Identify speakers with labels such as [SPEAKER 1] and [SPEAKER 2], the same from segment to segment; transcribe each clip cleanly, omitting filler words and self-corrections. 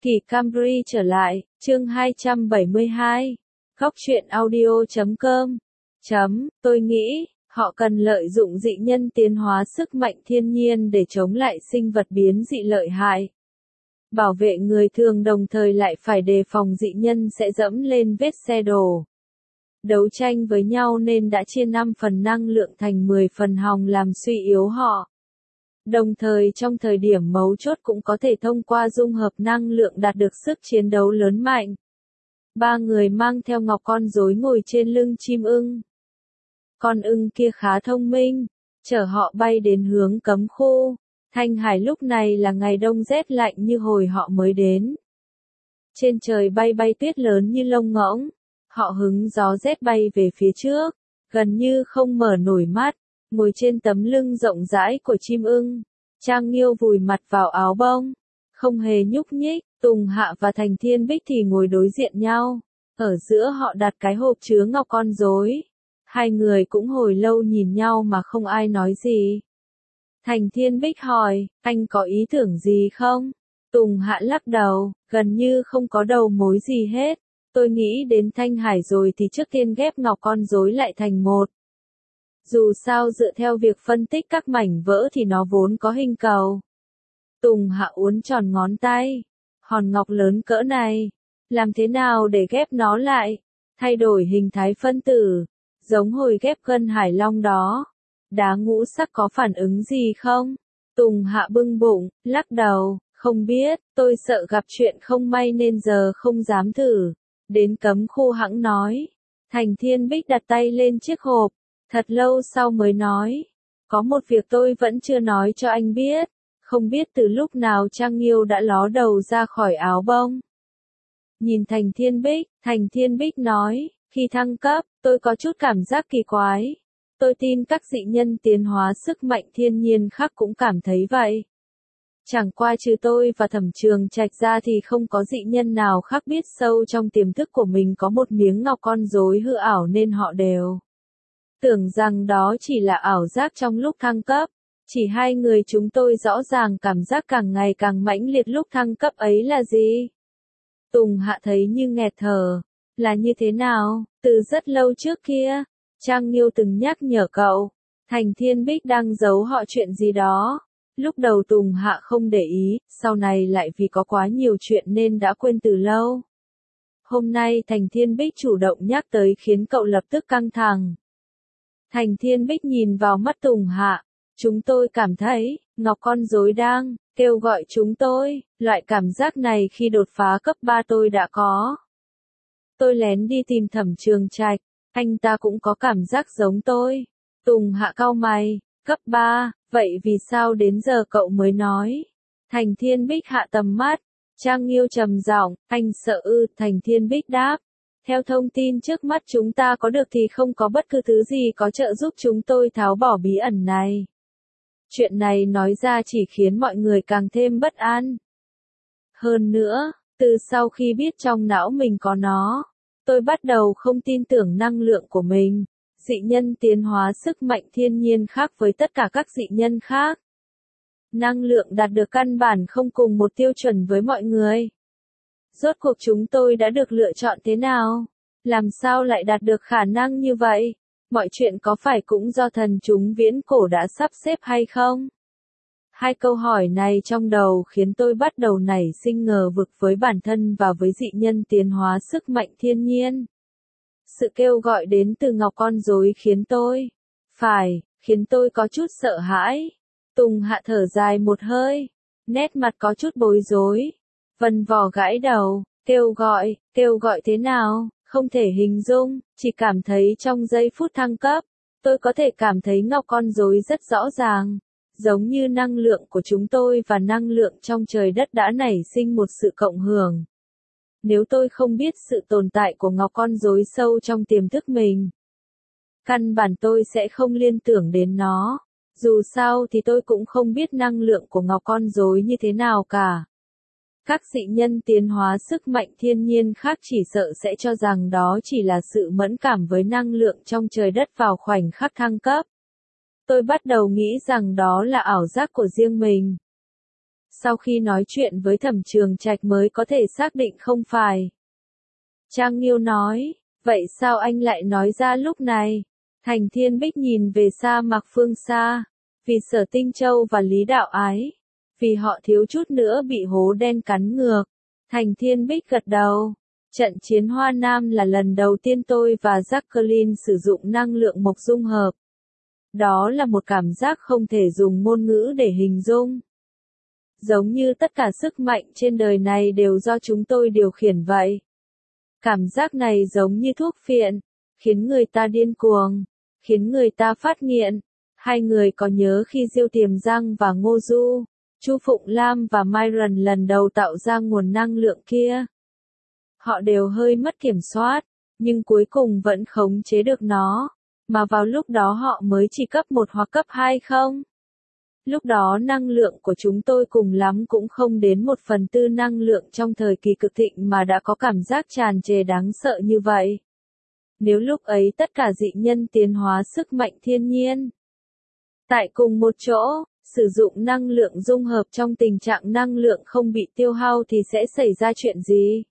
[SPEAKER 1] Kỳ Camry trở lại, chương 272. Góc truyện audio.com. Tôi nghĩ, họ cần lợi dụng dị nhân tiến hóa sức mạnh thiên nhiên để chống lại sinh vật biến dị lợi hại. Bảo vệ người thường đồng thời lại phải đề phòng dị nhân sẽ dẫm lên vết xe đổ. Đấu tranh với nhau nên đã chia 5 phần năng lượng thành 10 phần hòng làm suy yếu họ. Đồng thời trong thời điểm mấu chốt cũng có thể thông qua dung hợp năng lượng đạt được sức chiến đấu lớn mạnh. 3 người mang theo ngọc con rối ngồi trên lưng chim ưng. Con ưng kia khá thông minh, chở họ bay đến hướng cấm khu. Thanh Hải lúc này là ngày đông rét lạnh như hồi họ mới đến. Trên trời bay bay tuyết lớn như lông ngỗng, họ hứng gió rét bay về phía trước, gần như không mở nổi mắt, ngồi trên tấm lưng rộng rãi của chim ưng. Trang Nghiêu vùi mặt vào áo bông, không hề nhúc nhích. Tùng Hạ và Thành Thiên Bích thì ngồi đối diện nhau, ở giữa họ đặt cái hộp chứa ngọc con rối. Hai người cũng hồi lâu nhìn nhau mà không ai nói gì. Thành Thiên Bích hỏi, anh có ý tưởng gì không? Tùng Hạ lắc đầu, gần như không có đầu mối gì hết. Tôi nghĩ đến Thanh Hải rồi thì trước tiên ghép ngọc con rối lại thành một. Dù sao dựa theo việc phân tích các mảnh vỡ thì nó vốn có hình cầu. Tùng Hạ uốn tròn ngón tay. Hòn ngọc lớn cỡ này, làm thế nào để ghép nó lại? Thay đổi hình thái phân tử, giống hồi ghép gân hải long đó. Đá ngũ sắc có phản ứng gì không? Tùng Hạ bưng bụng, lắc đầu, không biết, tôi sợ gặp chuyện không may nên giờ không dám thử. Đến cấm khu hẵng nói. Thành Thiên Bích đặt tay lên chiếc hộp, thật lâu sau mới nói. Có một việc tôi vẫn chưa nói cho anh biết. Không biết từ lúc nào Trang Nghiêu đã ló đầu ra khỏi áo bông. Nhìn Thành Thiên Bích nói, khi thăng cấp, tôi có chút cảm giác kỳ quái. Tôi tin các dị nhân tiến hóa sức mạnh thiên nhiên khác cũng cảm thấy vậy. Chẳng qua trừ tôi và Thẩm Trường Trạch ra thì không có dị nhân nào khác biết sâu trong tiềm thức của mình có một miếng ngọc con rối hư ảo nên họ đều tưởng rằng đó chỉ là ảo giác trong lúc thăng cấp. Chỉ hai người chúng tôi rõ ràng cảm giác càng ngày càng mãnh liệt lúc thăng cấp ấy là gì? Tùng Hạ thấy như nghẹt thở. Là như thế nào? Từ rất lâu trước kia, Trang Nghiêu từng nhắc nhở cậu. Thành Thiên Bích đang giấu họ chuyện gì đó. Lúc đầu Tùng Hạ không để ý, sau này lại vì có quá nhiều chuyện nên đã quên từ lâu. Hôm nay Thành Thiên Bích chủ động nhắc tới khiến cậu lập tức căng thẳng. Thành Thiên Bích nhìn vào mắt Tùng Hạ. Chúng tôi cảm thấy, ngọc con rối đang kêu gọi chúng tôi, loại cảm giác này khi đột phá cấp 3 tôi đã có. Tôi lén đi tìm Thẩm Trường Trạch, anh ta cũng có cảm giác giống tôi. Tùng Hạ cau mày, cấp 3, vậy vì sao đến giờ cậu mới nói? Thành Thiên Bích hạ tầm mắt, Trang Nghiêu trầm giọng, anh sợ ư? Thành Thiên Bích đáp. Theo thông tin trước mắt chúng ta có được thì không có bất cứ thứ gì có trợ giúp chúng tôi tháo bỏ bí ẩn này. Chuyện này nói ra chỉ khiến mọi người càng thêm bất an. Hơn nữa, từ sau khi biết trong não mình có nó, tôi bắt đầu không tin tưởng năng lượng của mình. Dị nhân tiến hóa sức mạnh thiên nhiên khác với tất cả các dị nhân khác. Năng lượng đạt được căn bản không cùng một tiêu chuẩn với mọi người. Rốt cuộc chúng tôi đã được lựa chọn thế nào? Làm sao lại đạt được khả năng như vậy? Mọi chuyện có phải cũng do thần chúng viễn cổ đã sắp xếp hay không? Hai câu hỏi này trong đầu khiến tôi bắt đầu nảy sinh ngờ vực với bản thân và với dị nhân tiến hóa sức mạnh thiên nhiên. Sự kêu gọi đến từ ngọc con rối khiến tôi có chút sợ hãi. Tùng Hạ thở dài một hơi, nét mặt có chút bối rối. Vân Vò gãi đầu, kêu gọi thế nào? Không thể hình dung, chỉ cảm thấy trong giây phút thăng cấp, tôi có thể cảm thấy ngọc con rối rất rõ ràng, giống như năng lượng của chúng tôi và năng lượng trong trời đất đã nảy sinh một sự cộng hưởng. Nếu tôi không biết sự tồn tại của ngọc con rối sâu trong tiềm thức mình, căn bản tôi sẽ không liên tưởng đến nó. Dù sao thì tôi cũng không biết năng lượng của ngọc con rối như thế nào cả. Các dị nhân tiến hóa sức mạnh thiên nhiên khác chỉ sợ sẽ cho rằng đó chỉ là sự mẫn cảm với năng lượng trong trời đất vào khoảnh khắc thăng cấp. Tôi bắt đầu nghĩ rằng đó là ảo giác của riêng mình. Sau khi nói chuyện với Thẩm Trường Trạch mới có thể xác định không phải. Trang Nghiêu nói, vậy sao anh lại nói ra lúc này? Thành Thiên Bích nhìn về sa mạc phương xa, vì Sở Tinh Châu và Lý Đạo Ái, vì họ thiếu chút nữa bị hố đen cắn ngược. Thành Thiên Bích gật đầu. Trận chiến Hoa Nam là lần đầu tiên tôi và Jacqueline sử dụng năng lượng mộc dung hợp. Đó là một cảm giác không thể dùng ngôn ngữ để hình dung. Giống như tất cả sức mạnh trên đời này đều do chúng tôi điều khiển vậy. Cảm giác này giống như thuốc phiện, khiến người ta điên cuồng, khiến người ta phát nghiện. Hai người có nhớ khi Diêu Tiềm Giang và Ngô Du, Chu Phụng Lam và Myron lần đầu tạo ra nguồn năng lượng kia? Họ đều hơi mất kiểm soát, nhưng cuối cùng vẫn khống chế được nó, mà vào lúc đó họ mới chỉ cấp 1 hoặc cấp 2 không? Lúc đó năng lượng của chúng tôi cùng lắm cũng không đến 1/4 năng lượng trong thời kỳ cực thịnh mà đã có cảm giác tràn trề đáng sợ như vậy. Nếu lúc ấy tất cả dị nhân tiến hóa sức mạnh thiên nhiên tại cùng một chỗ, sử dụng năng lượng dung hợp trong tình trạng năng lượng không bị tiêu hao thì sẽ xảy ra chuyện gì?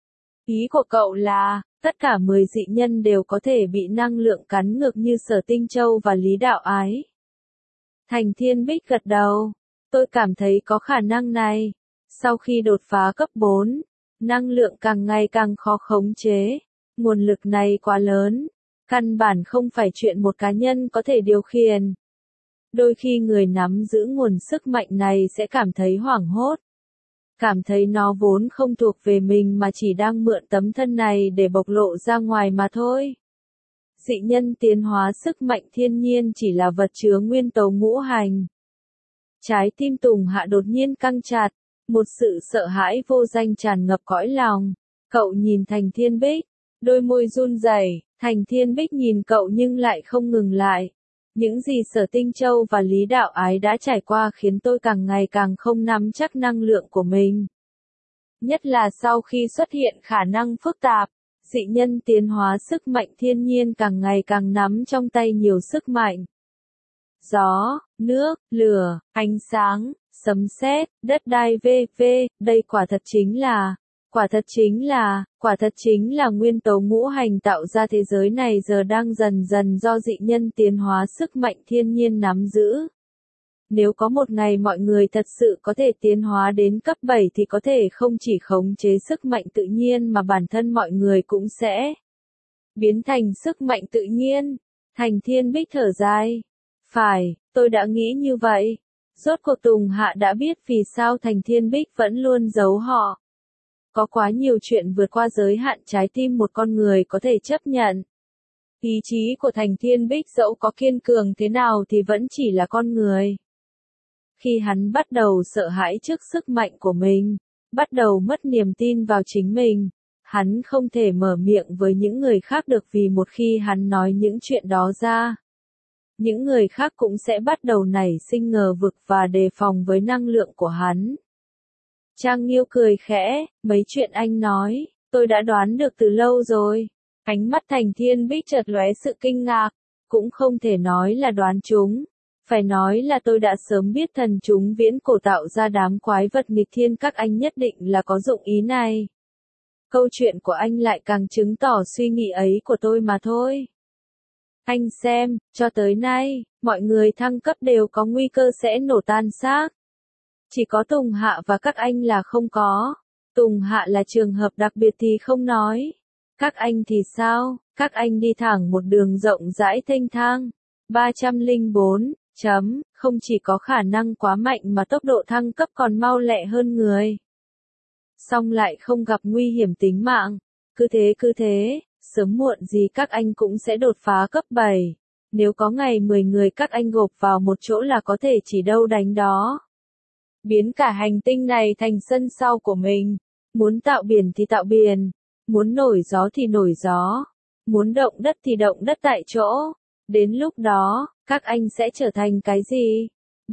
[SPEAKER 1] Ý của cậu là, tất cả 10 dị nhân đều có thể bị năng lượng cắn ngược như Sở Tinh Châu và Lý Đạo Ái. Thành Thiên Bích gật đầu. Tôi cảm thấy có khả năng này. Sau khi đột phá cấp 4, năng lượng càng ngày càng khó khống chế. Nguồn lực này quá lớn. Căn bản không phải chuyện một cá nhân có thể điều khiển. Đôi khi người nắm giữ nguồn sức mạnh này sẽ cảm thấy hoảng hốt. Cảm thấy nó vốn không thuộc về mình mà chỉ đang mượn tấm thân này để bộc lộ ra ngoài mà thôi. Dị nhân tiến hóa sức mạnh thiên nhiên chỉ là vật chứa nguyên tố ngũ hành. Trái tim Tùng Hạ đột nhiên căng chặt, một sự sợ hãi vô danh tràn ngập cõi lòng. Cậu nhìn Thành Thiên Bích, đôi môi run rẩy. Thành Thiên Bích nhìn cậu nhưng lại không ngừng lại. Những gì Sở Tinh Châu và Lý Đạo Ái đã trải qua khiến tôi càng ngày càng không nắm chắc năng lượng của mình. Nhất là sau khi xuất hiện khả năng phức tạp, dị nhân tiến hóa sức mạnh thiên nhiên càng ngày càng nắm trong tay nhiều sức mạnh. Gió, nước, lửa, ánh sáng, sấm sét, đất đai v.v. Đây quả thật chính là nguyên tố ngũ hành tạo ra thế giới này giờ đang dần dần do dị nhân tiến hóa sức mạnh thiên nhiên nắm giữ. Nếu có một ngày mọi người thật sự có thể tiến hóa đến cấp 7 thì có thể không chỉ khống chế sức mạnh tự nhiên mà bản thân mọi người cũng sẽ biến thành sức mạnh tự nhiên. Thành Thiên Bích thở dài. Phải, tôi đã nghĩ như vậy. Rốt cuộc Tùng Hạ đã biết vì sao Thành Thiên Bích vẫn luôn giấu họ. Có quá nhiều chuyện vượt qua giới hạn trái tim một con người có thể chấp nhận. Ý chí của Thành Thiên Bích dẫu có kiên cường thế nào thì vẫn chỉ là con người. Khi hắn bắt đầu sợ hãi trước sức mạnh của mình, bắt đầu mất niềm tin vào chính mình, hắn không thể mở miệng với những người khác được vì một khi hắn nói những chuyện đó ra, những người khác cũng sẽ bắt đầu nảy sinh ngờ vực và đề phòng với năng lượng của hắn. Trang Nghiêu cười khẽ, mấy chuyện anh nói, tôi đã đoán được từ lâu rồi. Ánh mắt Thành Thiên Bích chợt lóe sự kinh ngạc, cũng không thể nói là đoán chúng. Phải nói là tôi đã sớm biết thần chúng viễn cổ tạo ra đám quái vật nghịch thiên các anh nhất định là có dụng ý này. Câu chuyện của anh lại càng chứng tỏ suy nghĩ ấy của tôi mà thôi. Anh xem, cho tới nay, mọi người thăng cấp đều có nguy cơ sẽ nổ tan xác. Chỉ có Tùng Hạ và các anh là không có. Tùng Hạ là trường hợp đặc biệt thì không nói. Các anh thì sao? Các anh đi thẳng một đường rộng rãi thênh thang. 304. Không chỉ có khả năng quá mạnh mà tốc độ thăng cấp còn mau lẹ hơn người. Song lại không gặp nguy hiểm tính mạng. Cứ thế, sớm muộn gì các anh cũng sẽ đột phá cấp 7. Nếu có ngày 10 người các anh gộp vào một chỗ là có thể chỉ đâu đánh đó. Biến cả hành tinh này thành sân sau của mình. Muốn tạo biển thì tạo biển. Muốn nổi gió thì nổi gió. Muốn động đất thì động đất tại chỗ. Đến lúc đó, các anh sẽ trở thành cái gì?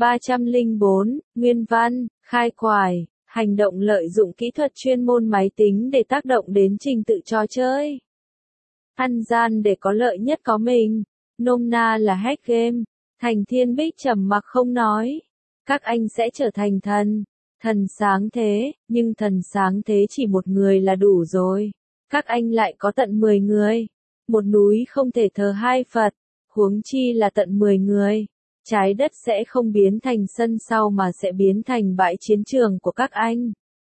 [SPEAKER 1] 304. Nguyên văn, khai quải, hành động lợi dụng kỹ thuật chuyên môn máy tính để tác động đến trình tự trò chơi. Ăn gian để có lợi nhất có mình. Nôm na là hack game. Thành Thiên Bích trầm mặc không nói. Các anh sẽ trở thành thần. Thần sáng thế, nhưng thần sáng thế chỉ một người là đủ rồi. Các anh lại có tận 10 người. Một núi không thể thờ hai Phật, huống chi là tận 10 người. Trái đất sẽ không biến thành sân sau mà sẽ biến thành bãi chiến trường của các anh.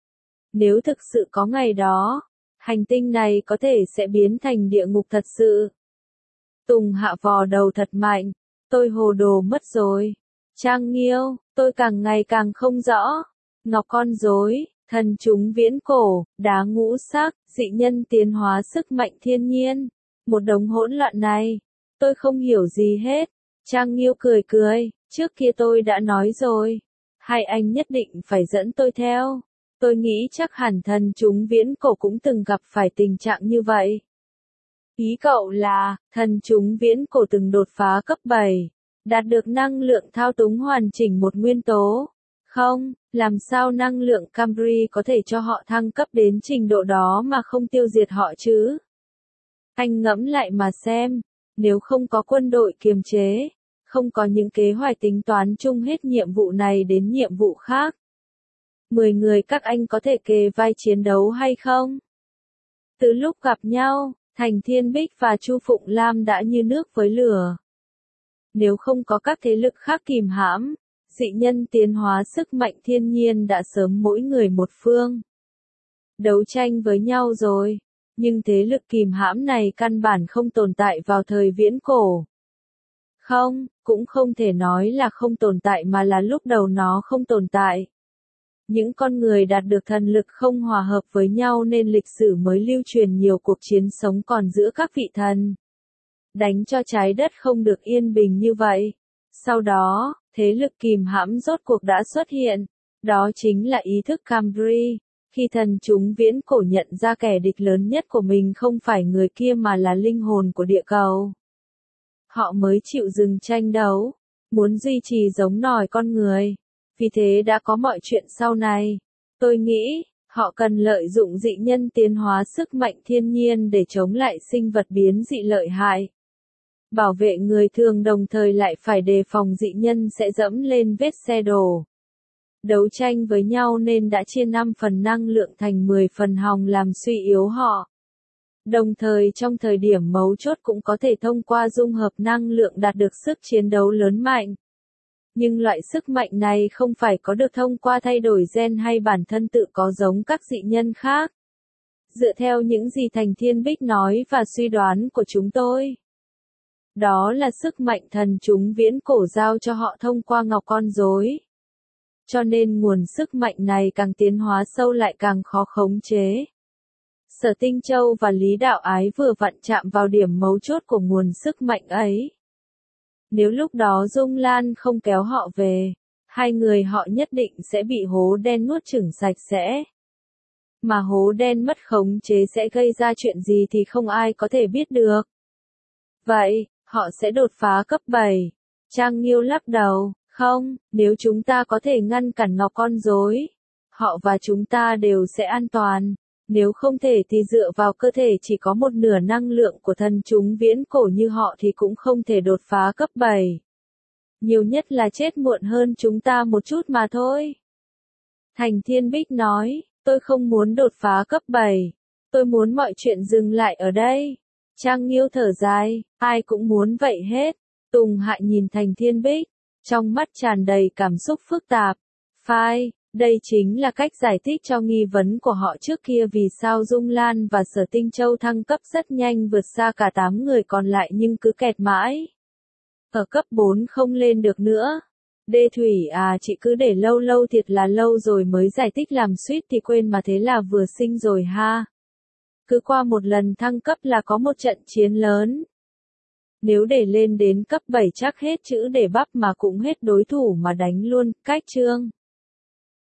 [SPEAKER 1] Nếu thực sự có ngày đó, hành tinh này có thể sẽ biến thành địa ngục thật sự. Tùng Hạ vò đầu thật mạnh, tôi hồ đồ mất rồi. Trang Nghiêu, tôi càng ngày càng không rõ. Ngọc con rối, thần chúng viễn cổ, đá ngũ sắc, dị nhân tiến hóa sức mạnh thiên nhiên. Một đống hỗn loạn này, tôi không hiểu gì hết. Trang Nghiêu cười cười, trước kia tôi đã nói rồi. Hai anh nhất định phải dẫn tôi theo. Tôi nghĩ chắc hẳn thần chúng viễn cổ cũng từng gặp phải tình trạng như vậy. Ý cậu là, thần chúng viễn cổ từng đột phá cấp 7, đạt được năng lượng thao túng hoàn chỉnh một nguyên tố. Không, làm sao năng lượng Camry có thể cho họ thăng cấp đến trình độ đó mà không tiêu diệt họ chứ? Anh ngẫm lại mà xem, nếu không có quân đội kiềm chế, không có những kế hoạch tính toán chung hết nhiệm vụ này đến nhiệm vụ khác. 10 người các anh có thể kề vai chiến đấu hay không? Từ lúc gặp nhau, Thành Thiên Bích và Chu Phụng Lam đã như nước với lửa. Nếu không có các thế lực khác kìm hãm, dị nhân tiến hóa sức mạnh thiên nhiên đã sớm mỗi người một phương. Đấu tranh với nhau rồi, nhưng thế lực kìm hãm này căn bản không tồn tại vào thời viễn cổ. Không, cũng không thể nói là không tồn tại mà là lúc đầu nó không tồn tại. Những con người đạt được thần lực không hòa hợp với nhau nên lịch sử mới lưu truyền nhiều cuộc chiến sống còn giữa các vị thần. Đánh cho trái đất không được yên bình như vậy. Sau đó, thế lực kìm hãm rốt cuộc đã xuất hiện. Đó chính là ý thức Camry. Khi thần chúng viễn cổ nhận ra kẻ địch lớn nhất của mình không phải người kia mà là linh hồn của địa cầu. Họ mới chịu dừng tranh đấu, muốn duy trì giống nòi con người. Vì thế đã có mọi chuyện sau này. Tôi nghĩ, họ cần lợi dụng dị nhân tiến hóa sức mạnh thiên nhiên để chống lại sinh vật biến dị lợi hại. Bảo vệ người thường đồng thời lại phải đề phòng dị nhân sẽ dẫm lên vết xe đổ. Đấu tranh với nhau nên đã chia 5 phần năng lượng thành 10 phần hòng làm suy yếu họ. Đồng thời trong thời điểm mấu chốt cũng có thể thông qua dung hợp năng lượng đạt được sức chiến đấu lớn mạnh. Nhưng loại sức mạnh này không phải có được thông qua thay đổi gen hay bản thân tự có giống các dị nhân khác. Dựa theo những gì Thành Thiên Bích nói và suy đoán của chúng tôi. Đó là sức mạnh thần chúng viễn cổ giao cho họ thông qua ngọc con rối. Cho nên nguồn sức mạnh này càng tiến hóa sâu lại càng khó khống chế. Sở Tinh Châu và Lý Đạo Ái vừa vặn chạm vào điểm mấu chốt của nguồn sức mạnh ấy. Nếu lúc đó Dung Lan không kéo họ về, hai người họ nhất định sẽ bị hố đen nuốt chửng sạch sẽ. Mà hố đen mất khống chế sẽ gây ra chuyện gì thì không ai có thể biết được. Vậy, họ sẽ đột phá cấp 7. Trang Nghiêu lắc đầu, không, nếu chúng ta có thể ngăn cản ngọc con rối, họ và chúng ta đều sẽ an toàn. Nếu không thể thì dựa vào cơ thể chỉ có một nửa năng lượng của thần chúng viễn cổ như họ thì cũng không thể đột phá cấp 7. Nhiều nhất là chết muộn hơn chúng ta một chút mà thôi. Thành Thiên Bích nói, tôi không muốn đột phá cấp 7. Tôi muốn mọi chuyện dừng lại ở đây. Trang Nghiêu thở dài, ai cũng muốn vậy hết. Tùng Hạ nhìn Thành Thiên Bích, trong mắt tràn đầy cảm xúc phức tạp. Phai. Đây chính là cách giải thích cho nghi vấn của họ trước kia vì sao Dung Lan và Sở Tinh Châu thăng cấp rất nhanh vượt xa cả 8 người còn lại nhưng cứ kẹt mãi. Ở cấp 4 không lên được nữa. Đê Thủy à, chị cứ để lâu lâu thiệt là lâu rồi mới giải thích làm suýt thì quên mà thế là vừa sinh rồi ha. Cứ qua một lần thăng cấp là có một trận chiến lớn. Nếu để lên đến cấp 7 chắc hết chữ để bắp mà cũng hết đối thủ mà đánh luôn, cách chương.